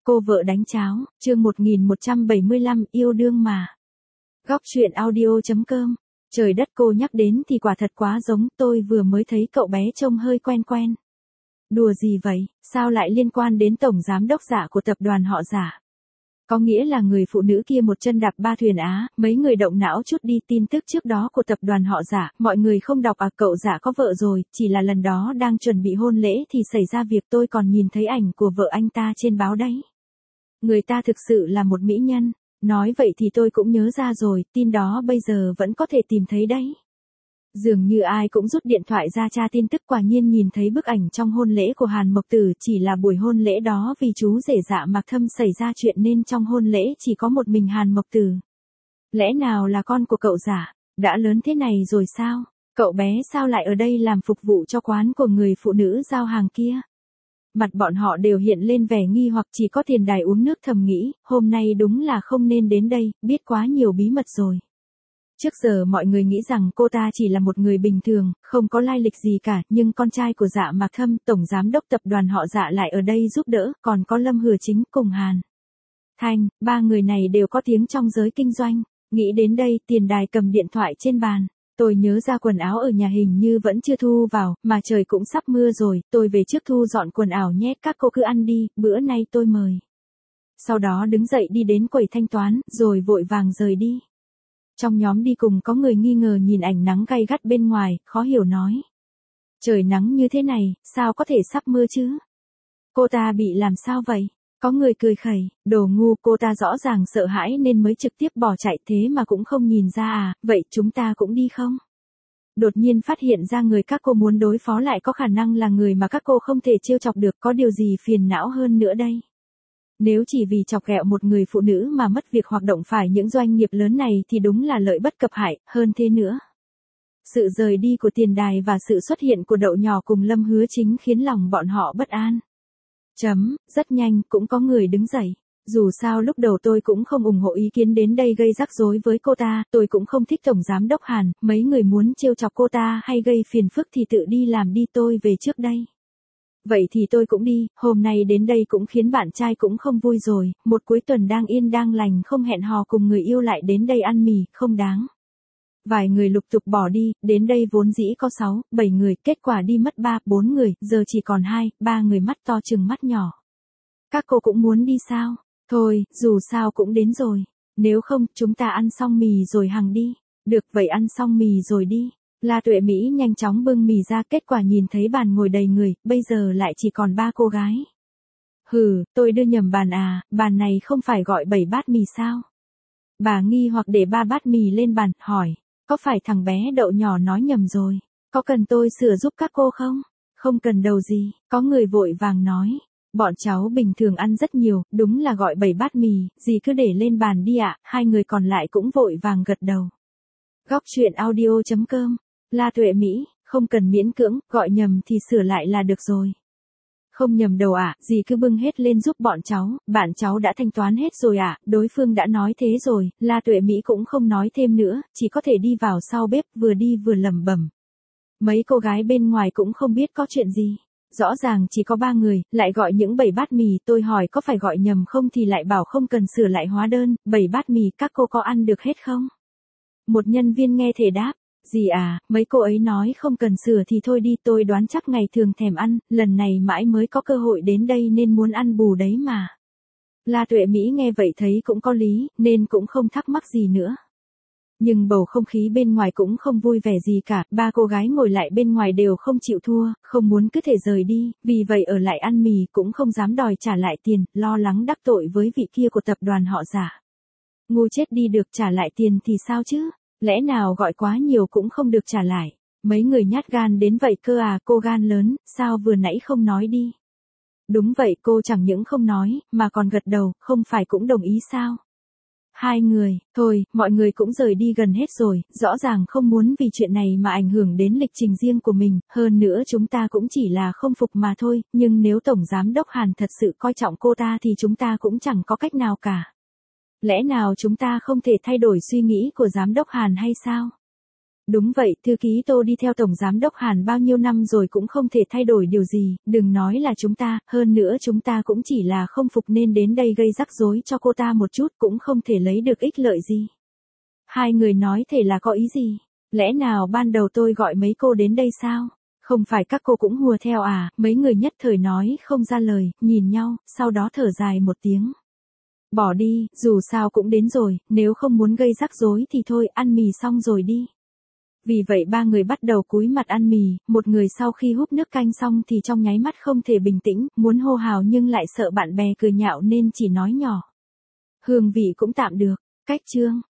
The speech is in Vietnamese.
Cô vợ đánh cháo, chương 1175 yêu đương mà. Góc truyện audio.com. Trời đất, cô nhắc đến thì quả thật quá giống, tôi vừa mới thấy cậu bé trông hơi quen quen. Đùa gì vậy, sao lại liên quan đến tổng giám đốc Dạ của tập đoàn họ Dạ? Có nghĩa là người phụ nữ kia một chân đạp ba thuyền á, mấy người động não chút đi, tin tức trước đó của tập đoàn họ Dạ, mọi người không đọc à? Cậu Dạ có vợ rồi, chỉ là lần đó đang chuẩn bị hôn lễ thì xảy ra việc, tôi còn nhìn thấy ảnh của vợ anh ta trên báo đấy. Người ta thực sự là một mỹ nhân. Nói vậy thì tôi cũng nhớ ra rồi, tin đó bây giờ vẫn có thể tìm thấy đấy. Dường như ai cũng rút điện thoại ra tra tin tức, quả nhiên nhìn thấy bức ảnh trong hôn lễ của Hàn Mộc Tử, chỉ là buổi hôn lễ đó vì chú rể Dạ Mạc Thâm xảy ra chuyện nên trong hôn lễ chỉ có một mình Hàn Mộc Tử. Lẽ nào là con của cậu Dạ, đã lớn thế này rồi sao? Cậu bé sao lại ở đây làm phục vụ cho quán của người phụ nữ giao hàng kia? Mặt bọn họ đều hiện lên vẻ nghi hoặc, chỉ có Tiền Đài uống nước thầm nghĩ, hôm nay đúng là không nên đến đây, biết quá nhiều bí mật rồi. Trước giờ mọi người nghĩ rằng cô ta chỉ là một người bình thường, không có lai lịch gì cả, nhưng con trai của Dạ Mạc Thâm, tổng giám đốc tập đoàn họ Dạ lại ở đây giúp đỡ, còn có Lâm Hừa Chính cùng Hàn Thanh, ba người này đều có tiếng trong giới kinh doanh. Nghĩ đến đây, Tiền Đài cầm điện thoại trên bàn. Tôi nhớ ra quần áo ở nhà hình như vẫn chưa thu vào, mà trời cũng sắp mưa rồi, tôi về trước thu dọn quần áo nhé, các cô cứ ăn đi, bữa nay tôi mời. Sau đó đứng dậy đi đến quầy thanh toán, rồi vội vàng rời đi. Trong nhóm đi cùng có người nghi ngờ nhìn ảnh nắng gay gắt bên ngoài, khó hiểu nói. Trời nắng như thế này, sao có thể sắp mưa chứ? Cô ta bị làm sao vậy? Có người cười khẩy, đồ ngu, cô ta rõ ràng sợ hãi nên mới trực tiếp bỏ chạy, thế mà cũng không nhìn ra à, vậy chúng ta cũng đi không? Đột nhiên phát hiện ra người các cô muốn đối phó lại có khả năng là người mà các cô không thể trêu chọc được, có điều gì phiền não hơn nữa đây? Nếu chỉ vì chọc ghẹo một người phụ nữ mà mất việc hoặc động phải những doanh nghiệp lớn này thì đúng là lợi bất cập hại, hơn thế nữa. Sự rời đi của Tiền Đài và sự xuất hiện của Đậu Nhỏ cùng Lâm Hứa Chính khiến lòng bọn họ bất an. Rất nhanh, cũng có người đứng dậy. Dù sao lúc đầu tôi cũng không ủng hộ ý kiến đến đây gây rắc rối với cô ta, tôi cũng không thích tổng giám đốc Hàn, mấy người muốn trêu chọc cô ta hay gây phiền phức thì tự đi làm đi, tôi về trước đây. Vậy thì tôi cũng đi, hôm nay đến đây cũng khiến bạn trai cũng không vui rồi, một cuối tuần đang yên đang lành không hẹn hò cùng người yêu lại đến đây ăn mì, không đáng. Vài người lục tục bỏ đi, đến đây vốn dĩ có 6, 7 người, kết quả đi mất 3, 4 người, giờ chỉ còn 2, 3 người mắt to chừng mắt nhỏ. Các cô cũng muốn đi sao? Thôi, dù sao cũng đến rồi. Nếu không, chúng ta ăn xong mì rồi hằng đi. Được, vậy ăn xong mì rồi đi. La Tuệ Mỹ nhanh chóng bưng mì ra, kết quả nhìn thấy bàn ngồi đầy người, bây giờ lại chỉ còn 3 cô gái. Hừ, tôi đưa nhầm bàn à, bàn này không phải gọi 7 bát mì sao? Bà nghi hoặc để 3 bát mì lên bàn, hỏi. Có phải thằng bé Đậu Nhỏ nói nhầm rồi? Có cần tôi sửa giúp các cô không? Không cần đâu gì, có người vội vàng nói. Bọn cháu bình thường ăn rất nhiều, đúng là gọi 7 bát mì, dì cứ để lên bàn đi ạ. Hai người còn lại cũng vội vàng gật đầu. Góc truyện audio.com. La Tuệ Mỹ, không cần miễn cưỡng, gọi nhầm thì sửa lại là được rồi. Không nhầm đâu ạ, dì cứ bưng hết lên giúp bọn cháu, bạn cháu đã thanh toán hết rồi ạ, đối phương đã nói thế rồi. La Tuệ Mỹ cũng không nói thêm nữa, chỉ có thể đi vào sau bếp, vừa đi vừa lẩm bẩm. Mấy cô gái bên ngoài cũng không biết có chuyện gì. Rõ ràng chỉ có 3 người, lại gọi những 7 bát mì, tôi hỏi có phải gọi nhầm không thì lại bảo không cần sửa lại hóa đơn, 7 bát mì các cô có ăn được hết không? Một nhân viên nghe thể đáp, gì à, mấy cô ấy nói không cần sửa thì thôi đi, tôi đoán chắc ngày thường thèm ăn, lần này mãi mới có cơ hội đến đây nên muốn ăn bù đấy mà. La Tuệ Mỹ nghe vậy thấy cũng có lý, nên cũng không thắc mắc gì nữa. Nhưng bầu không khí bên ngoài cũng không vui vẻ gì cả, 3 cô gái ngồi lại bên ngoài đều không chịu thua, không muốn cứ thể rời đi, vì vậy ở lại ăn mì cũng không dám đòi trả lại tiền, lo lắng đắc tội với vị kia của tập đoàn họ Dạ. Ngu chết đi được, trả lại tiền thì sao chứ? Lẽ nào gọi quá nhiều cũng không được trả lại? Mấy người nhát gan đến vậy cơ à, cô gan lớn, sao vừa nãy không nói đi? Đúng vậy, cô chẳng những không nói, mà còn gật đầu, không phải cũng đồng ý sao? 2 người, thôi, mọi người cũng rời đi gần hết rồi, rõ ràng không muốn vì chuyện này mà ảnh hưởng đến lịch trình riêng của mình, hơn nữa chúng ta cũng chỉ là không phục mà thôi, nhưng nếu Tổng Giám đốc Hàn thật sự coi trọng cô ta thì chúng ta cũng chẳng có cách nào cả. Lẽ nào chúng ta không thể thay đổi suy nghĩ của Giám đốc Hàn hay sao? Đúng vậy, thư ký Tô đi theo Tổng Giám đốc Hàn bao nhiêu năm rồi cũng không thể thay đổi điều gì, đừng nói là chúng ta, hơn nữa chúng ta cũng chỉ là không phục nên đến đây gây rắc rối cho cô ta một chút cũng không thể lấy được ích lợi gì. Hai người nói thể là có ý gì? Lẽ nào ban đầu tôi gọi mấy cô đến đây sao? Không phải các cô cũng hùa theo à? Mấy người nhất thời nói không ra lời, nhìn nhau, sau đó thở dài một tiếng. Bỏ đi, dù sao cũng đến rồi, nếu không muốn gây rắc rối thì thôi, ăn mì xong rồi đi. Vì vậy ba người bắt đầu cúi mặt ăn mì, một người sau khi húp nước canh xong thì trong nháy mắt không thể bình tĩnh, muốn hô hào nhưng lại sợ bạn bè cười nhạo nên chỉ nói nhỏ. Hương vị cũng tạm được, cách chương.